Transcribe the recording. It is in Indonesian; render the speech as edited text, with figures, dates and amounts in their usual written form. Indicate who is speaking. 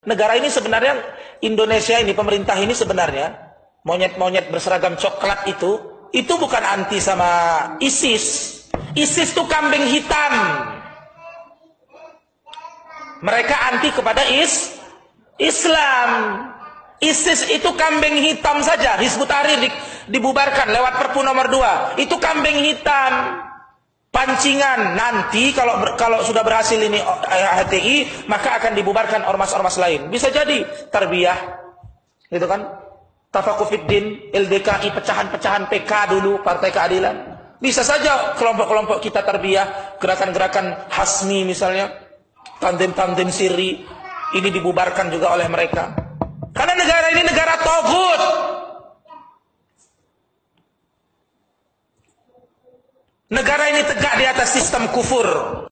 Speaker 1: Negara ini sebenarnya, Indonesia ini, pemerintah ini sebenarnya, monyet-monyet berseragam coklat itu bukan anti sama ISIS. ISIS itu kambing hitam. Mereka anti kepada Islam. ISIS itu kambing hitam saja. Hizbut Tahrir dibubarkan lewat Perpu nomor 2. Itu kambing hitam. Pancingan. Nanti kalau sudah berhasil ini HTI, maka akan dibubarkan ormas-ormas lain. Bisa jadi tarbiyah, gitu kan? Tafakufiddin, LDKI, pecahan-pecahan PK dulu, Partai Keadilan. Bisa saja kelompok-kelompok kita tarbiyah, gerakan-gerakan Hasmi misalnya, tandem-tandem siri, ini dibubarkan juga oleh mereka. Karena negara ini negara togut. Negara ini tegak di atas sistem kufur.